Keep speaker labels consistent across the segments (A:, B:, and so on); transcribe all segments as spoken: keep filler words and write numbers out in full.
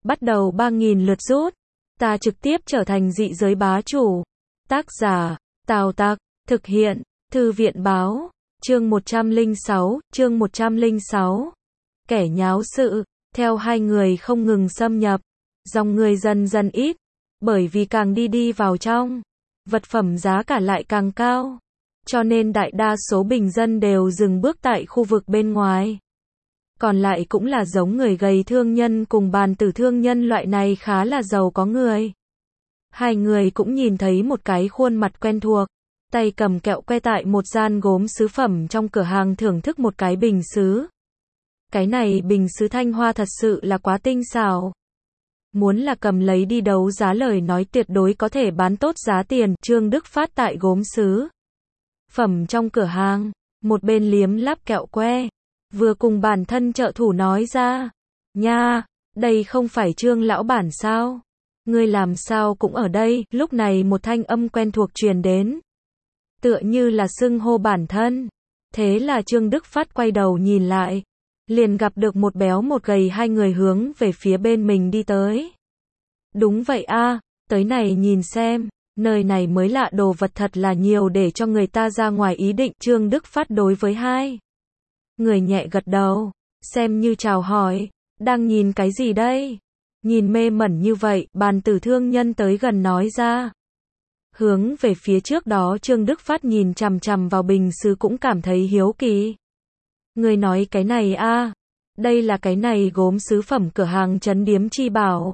A: bắt đầu ba nghìn lượt rút. Ta trực tiếp trở thành dị giới bá chủ. Tác giả, Tào Tặc, thực hiện, Thư viện báo, chương một trăm lẻ sáu, chương một trăm lẻ sáu. Kẻ nháo sự, theo hai người không ngừng xâm nhập, dòng người dần dần ít, bởi vì càng đi đi vào trong, vật phẩm giá cả lại càng cao, cho nên đại đa số bình dân đều dừng bước tại khu vực bên ngoài. Còn lại cũng là giống người gầy thương nhân cùng bàn tử thương nhân loại này khá là giàu có người. Hai người cũng nhìn thấy một cái khuôn mặt quen thuộc, tay cầm kẹo que tại một gian gốm sứ phẩm trong cửa hàng thưởng thức một cái bình sứ. Cái này bình sứ thanh hoa thật sự là quá tinh xảo. Muốn là cầm lấy đi đấu giá lời nói tuyệt đối có thể bán tốt giá tiền. Trương Đức Phát tại gốm sứ phẩm trong cửa hàng, một bên liếm láp kẹo que, vừa cùng bản thân trợ thủ nói ra, nha, đây không phải Trương lão bản sao? Ngươi làm sao cũng ở đây? Lúc này một thanh âm quen thuộc truyền đến, tựa như là xưng hô bản thân. Thế là Trương Đức Phát quay đầu nhìn lại, liền gặp được một béo một gầy hai người hướng về phía bên mình đi tới. Đúng vậy a, tới này nhìn xem, nơi này mới lạ đồ vật thật là nhiều để cho người ta ra ngoài ý định. Trương Đức Phát đối với hai người nhẹ gật đầu, xem như chào hỏi, đang nhìn cái gì đây? Nhìn mê mẩn như vậy, bàn tử thương nhân tới gần nói ra. Hướng về phía trước đó Trương Đức Phát nhìn chằm chằm vào bình sứ cũng cảm thấy hiếu kỳ. Người nói cái này a, đây là cái này gốm sứ phẩm cửa hàng Trấn Điếm Chi Bảo.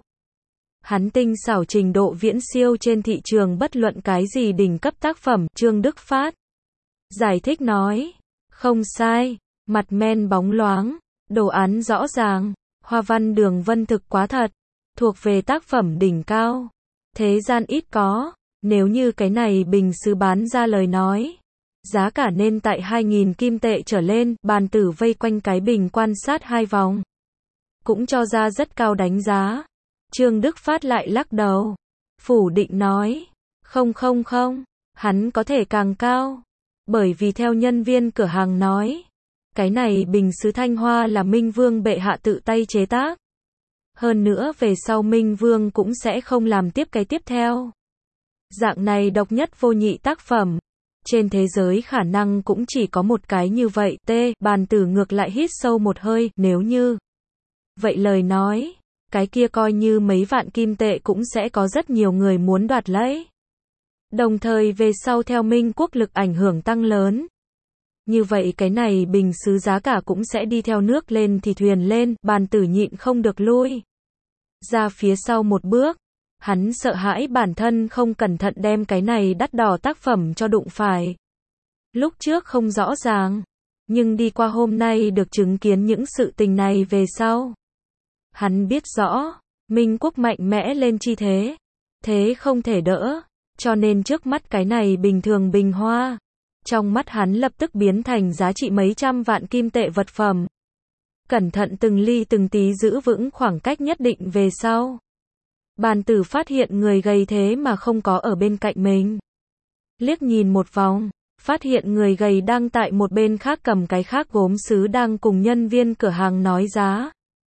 A: Hắn tinh xảo trình độ viễn siêu trên thị trường bất luận cái gì đỉnh cấp tác phẩm. Trương Đức Phát giải thích nói, không sai, mặt men bóng loáng, đồ án rõ ràng, hoa văn đường vân thực quá thật, thuộc về tác phẩm đỉnh cao, thế gian ít có. Nếu như cái này bình sứ bán ra lời nói, giá cả nên tại hai nghìn kim tệ trở lên. Bàn tử vây quanh cái bình quan sát hai vòng, cũng cho ra rất cao đánh giá. Trương Đức Phát lại lắc đầu, phủ định nói, không không không, hắn có thể càng cao, bởi vì theo nhân viên cửa hàng nói, cái này bình sứ thanh hoa là Minh Vương bệ hạ tự tay chế tác. Hơn nữa về sau Minh Vương cũng sẽ không làm tiếp cái tiếp theo. Dạng này độc nhất vô nhị tác phẩm, trên thế giới khả năng cũng chỉ có một cái như vậy. T. Bàn tử ngược lại hít sâu một hơi, nếu như vậy lời nói, cái kia coi như mấy vạn kim tệ cũng sẽ có rất nhiều người muốn đoạt lấy. Đồng thời về sau theo Minh quốc lực ảnh hưởng tăng lớn, như vậy cái này bình sứ giá cả cũng sẽ đi theo nước lên thì thuyền lên. Bàn tử nhịn không được lui ra phía sau một bước. Hắn sợ hãi bản thân không cẩn thận đem cái này đắt đỏ tác phẩm cho đụng phải. Lúc trước không rõ ràng, nhưng đi qua hôm nay được chứng kiến những sự tình này về sau, hắn biết rõ, Minh quốc mạnh mẽ lên chi thế, thế không thể đỡ, cho nên trước mắt cái này bình thường bình hoa, trong mắt hắn lập tức biến thành giá trị mấy trăm vạn kim tệ vật phẩm. Cẩn thận từng ly từng tí giữ vững khoảng cách nhất định về sau, bàn tử phát hiện người gầy thế mà không có ở bên cạnh mình. Liếc nhìn một vòng, phát hiện người gầy đang tại một bên khác cầm cái khác gốm sứ đang cùng nhân viên cửa hàng nói giá.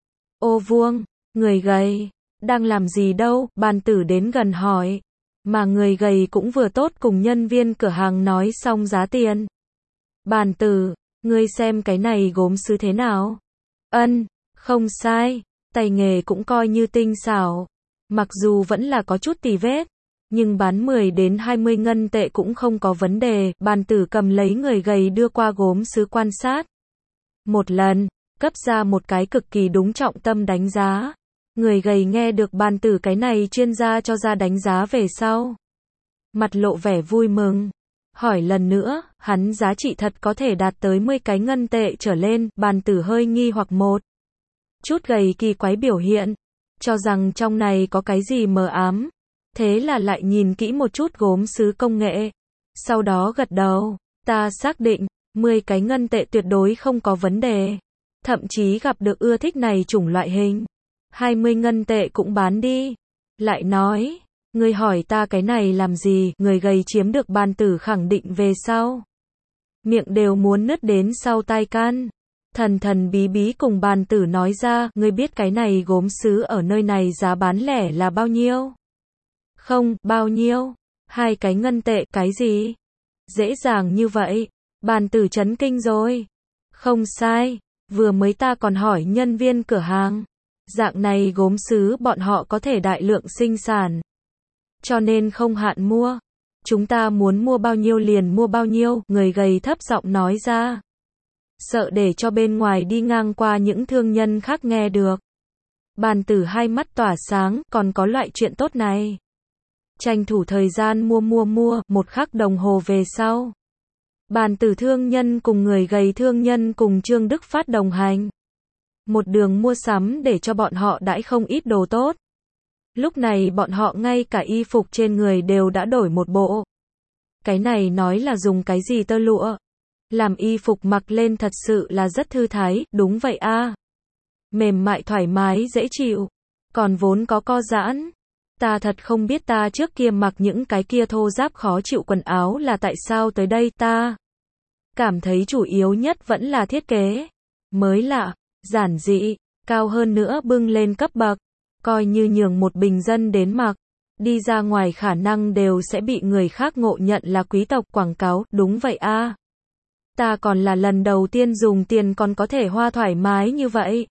A: Ô vuông, người gầy, đang làm gì đâu? Bàn tử đến gần hỏi, mà người gầy cũng vừa tốt cùng nhân viên cửa hàng nói xong giá tiền. Bàn tử, ngươi xem cái này gốm sứ thế nào? Ân, không sai, tay nghề cũng coi như tinh xảo. Mặc dù vẫn là có chút tì vết, nhưng bán mười đến hai mươi ngân tệ cũng không có vấn đề. Bàn tử cầm lấy người gầy đưa qua gốm sứ quan sát một lần, cấp ra một cái cực kỳ đúng trọng tâm đánh giá. Người gầy nghe được bàn tử cái này chuyên gia cho ra đánh giá về sau, mặt lộ vẻ vui mừng, hỏi lần nữa, hắn giá trị thật có thể đạt tới mười cái ngân tệ trở lên. Bàn tử hơi nghi hoặc một chút gầy kỳ quái biểu hiện, cho rằng trong này có cái gì mờ ám, thế là lại nhìn kỹ một chút gốm sứ công nghệ, sau đó gật đầu, ta xác định, mười cái ngân tệ tuyệt đối không có vấn đề, thậm chí gặp được ưa thích này chủng loại hình, hai mươi ngân tệ cũng bán đi. Lại nói, ngươi hỏi ta cái này làm gì? Người gầy chiếm được bàn tử khẳng định về sau, miệng đều muốn nứt đến sau tai can. Thần thần bí bí cùng bàn tử nói ra, ngươi biết cái này gốm sứ ở nơi này giá bán lẻ là bao nhiêu? Không, bao nhiêu? Hai cái ngân tệ, cái gì? Dễ dàng như vậy. Bàn tử chấn kinh rồi. Không sai, vừa mới ta còn hỏi nhân viên cửa hàng. Dạng này gốm sứ bọn họ có thể đại lượng sinh sản. Cho nên không hạn mua. Chúng ta muốn mua bao nhiêu liền mua bao nhiêu, người gầy thấp giọng nói ra. Sợ để cho bên ngoài đi ngang qua những thương nhân khác nghe được. Bàn tử hai mắt tỏa sáng, còn có loại chuyện tốt này. Tranh thủ thời gian mua mua mua, một khắc đồng hồ về sau. Bàn tử thương nhân cùng người gầy thương nhân cùng Trương Đức Phát đồng hành. Một đường mua sắm để cho bọn họ đãi không ít đồ tốt. Lúc này bọn họ ngay cả y phục trên người đều đã đổi một bộ. Cái này nói là dùng cái gì tơ lụa. Làm y phục mặc lên thật sự là rất thư thái, đúng vậy a. Mềm mại thoải mái dễ chịu. Còn vốn có co giãn. Ta thật không biết ta trước kia mặc những cái kia thô ráp khó chịu quần áo là tại sao tới đây ta. Cảm thấy chủ yếu nhất vẫn là thiết kế. Mới lạ, giản dị, cao hơn nữa bưng lên cấp bậc. Coi như nhường một bình dân đến mặc. Đi ra ngoài khả năng đều sẽ bị người khác ngộ nhận là quý tộc quảng cáo, đúng vậy a. Ta còn là lần đầu tiên dùng tiền còn có thể hoa thoải mái như vậy.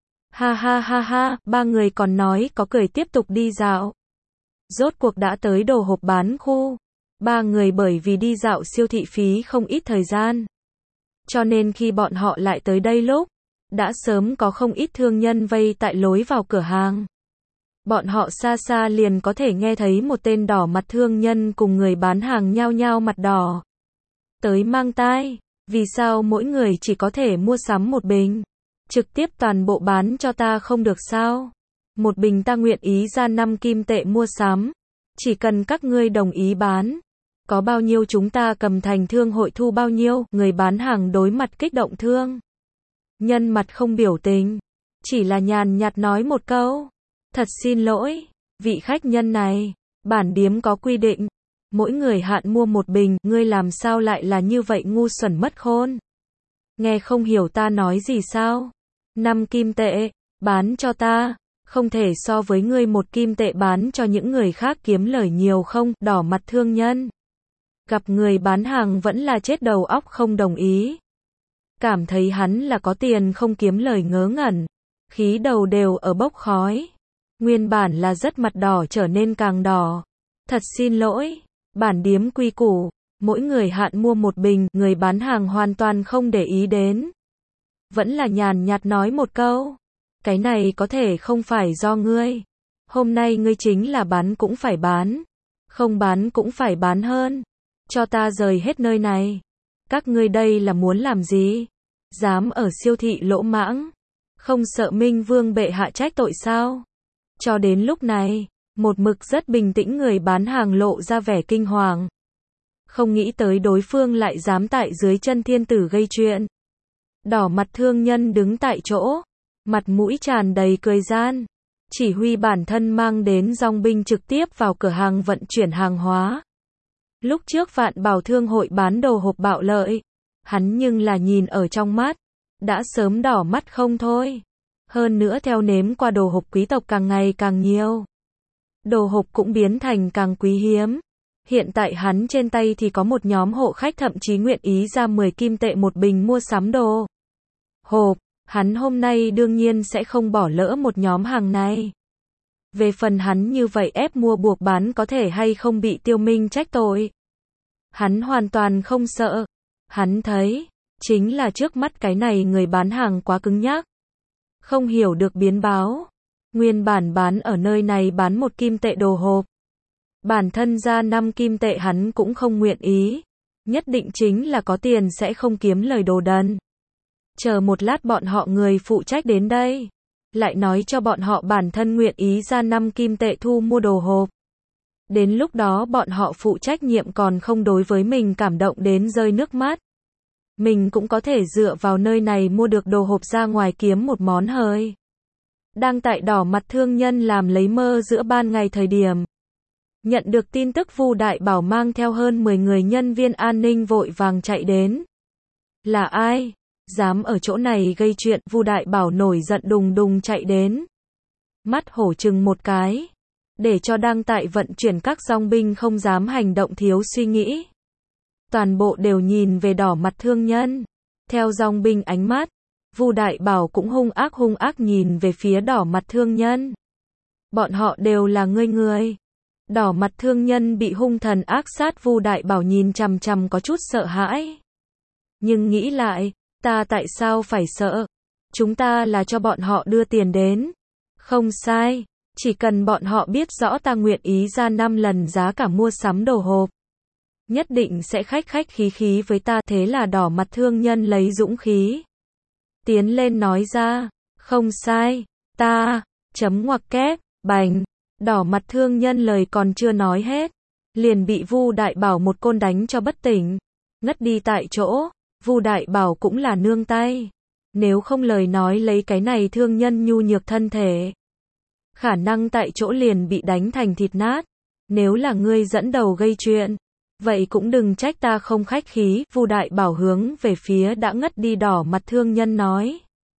A: Ha ha ha ha, ba người còn nói có cười tiếp tục đi dạo. Rốt cuộc đã tới đồ hộp bán khu. Ba người bởi vì đi dạo siêu thị phí không ít thời gian. Cho nên khi bọn họ lại tới đây lúc, đã sớm có không ít thương nhân vây tại lối vào cửa hàng. Bọn họ xa xa liền có thể nghe thấy một tên đỏ mặt thương nhân cùng người bán hàng nhao nhao mặt đỏ. Tới mang tai, vì sao mỗi người chỉ có thể mua sắm một bình? Trực tiếp toàn bộ bán cho ta không được sao? Một bình ta nguyện ý ra năm kim tệ mua sắm. Chỉ cần các ngươi đồng ý bán. Có bao nhiêu chúng ta cầm thành thương hội thu bao nhiêu? Người bán hàng đối mặt kích động thương. Nhân mặt không biểu tình. Chỉ là nhàn nhạt nói một câu. Thật xin lỗi, vị khách nhân này. Bản điếm có quy định. Mỗi người hạn mua một bình. Ngươi làm sao lại là như vậy ngu xuẩn mất khôn? Nghe không hiểu ta nói gì sao? Năm kim tệ. Bán cho ta. Không thể so với ngươi một kim tệ bán cho những người khác kiếm lời nhiều không? Đỏ mặt thương nhân. Gặp người bán hàng vẫn là chết đầu óc không đồng ý. Cảm thấy hắn là có tiền không kiếm lời ngớ ngẩn. Khí đầu đều ở bốc khói. Nguyên bản là rất mặt đỏ trở nên càng đỏ. Thật xin lỗi. Bản điếm quy củ. Mỗi người hạn mua một bình. Người bán hàng hoàn toàn không để ý đến. Vẫn là nhàn nhạt nói một câu. Cái này có thể không phải do ngươi. Hôm nay ngươi chính là bán cũng phải bán. Không bán cũng phải bán hơn. Cho ta rời hết nơi này. Các ngươi đây là muốn làm gì? Dám ở siêu thị lỗ mãng. Không sợ Minh Vương bệ hạ trách tội sao? Cho đến lúc này, một mực rất bình tĩnh người bán hàng lộ ra vẻ kinh hoàng. Không nghĩ tới đối phương lại dám tại dưới chân thiên tử gây chuyện. Đỏ mặt thương nhân đứng tại chỗ. Mặt mũi tràn đầy cười gian. Chỉ huy bản thân mang đến dòng binh trực tiếp vào cửa hàng vận chuyển hàng hóa. Lúc trước Vạn Bảo Thương hội bán đồ hộp bạo lợi. Hắn nhưng là nhìn ở trong mắt. Đã sớm đỏ mắt không thôi. Hơn nữa theo nếm qua đồ hộp quý tộc càng ngày càng nhiều. Đồ hộp cũng biến thành càng quý hiếm. Hiện tại hắn trên tay thì có một nhóm hộ khách thậm chí nguyện ý ra mười kim tệ một bình mua sắm đồ hộp. Hắn hôm nay đương nhiên sẽ không bỏ lỡ một nhóm hàng này. Về phần hắn như vậy ép mua buộc bán có thể hay không bị Tiêu Minh trách tội. Hắn hoàn toàn không sợ. Hắn thấy, chính là trước mắt cái này người bán hàng quá cứng nhắc. Không hiểu được biến báo. Nguyên bản bán ở nơi này bán một kim tệ đồ hộp. Bản thân ra năm kim tệ hắn cũng không nguyện ý. Nhất định chính là có tiền sẽ không kiếm lời đồ đần. Chờ một lát bọn họ người phụ trách đến đây. Lại nói cho bọn họ bản thân nguyện ý ra năm kim tệ thu mua đồ hộp. Đến lúc đó bọn họ phụ trách nhiệm còn không đối với mình cảm động đến rơi nước mắt. Mình cũng có thể dựa vào nơi này mua được đồ hộp ra ngoài kiếm một món hời. Đang tại đỏ mặt thương nhân làm lấy mơ giữa ban ngày thời điểm. Nhận được tin tức Vu Đại Bảo mang theo hơn mười người nhân viên an ninh vội vàng chạy đến. Là ai? Dám ở chỗ này gây chuyện, Vu Đại Bảo nổi giận đùng đùng chạy đến. Mắt hổ trừng một cái, để cho đang tại vận chuyển các dòng binh không dám hành động thiếu suy nghĩ. Toàn bộ đều nhìn về đỏ mặt thương nhân. Theo dòng binh ánh mắt, Vu Đại Bảo cũng hung ác hung ác nhìn về phía đỏ mặt thương nhân. Bọn họ đều là ngươi người. Đỏ mặt thương nhân bị hung thần ác sát Vu Đại Bảo nhìn chằm chằm có chút sợ hãi. Nhưng nghĩ lại, ta tại sao phải sợ? Chúng ta là cho bọn họ đưa tiền đến. Không sai, chỉ cần bọn họ biết rõ ta nguyện ý ra năm lần giá cả mua sắm đồ hộp. Nhất định sẽ khách khách khí khí với ta, thế là đỏ mặt thương nhân lấy dũng khí. Tiến lên nói ra, không sai, ta, chấm ngoặc kép, bành, đỏ mặt thương nhân lời còn chưa nói hết. Liền bị Vu Đại Bảo một côn đánh cho bất tỉnh, ngất đi tại chỗ. Vu Đại Bảo cũng là nương tay. Nếu không lời nói lấy cái này thương nhân nhu nhược thân thể, khả năng tại chỗ liền bị đánh thành thịt nát. Nếu là ngươi dẫn đầu gây chuyện, vậy cũng đừng trách ta không khách khí. Vu Đại Bảo hướng về phía đã ngất đi đỏ mặt thương nhân nói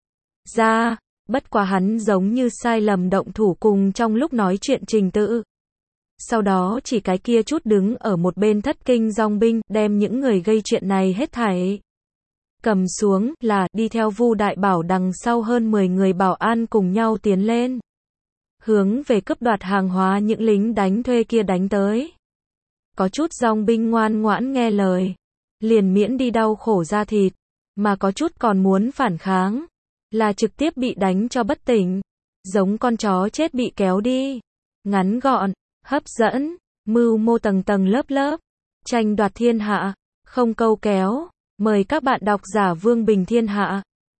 A: ra, bất quá hắn giống như sai lầm động thủ cùng trong lúc nói chuyện trình tự. Sau đó chỉ cái kia chút đứng ở một bên thất kinh dòng binh, đem những người gây chuyện này hết thảy cầm xuống, là đi theo Vu Đại Bảo đằng sau hơn mười người bảo an cùng nhau tiến lên, hướng về cướp đoạt hàng hóa những lính đánh thuê kia đánh tới. Có chút dòng binh ngoan ngoãn nghe lời, liền miễn đi đau khổ da thịt, mà có chút còn muốn phản kháng, là trực tiếp bị đánh cho bất tỉnh, giống con chó chết bị kéo đi. Ngắn gọn, hấp dẫn, mưu mô tầng tầng lớp lớp, tranh đoạt thiên hạ, không câu kéo. Mời các bạn đọc giả Vương Bình Thiên Hạ.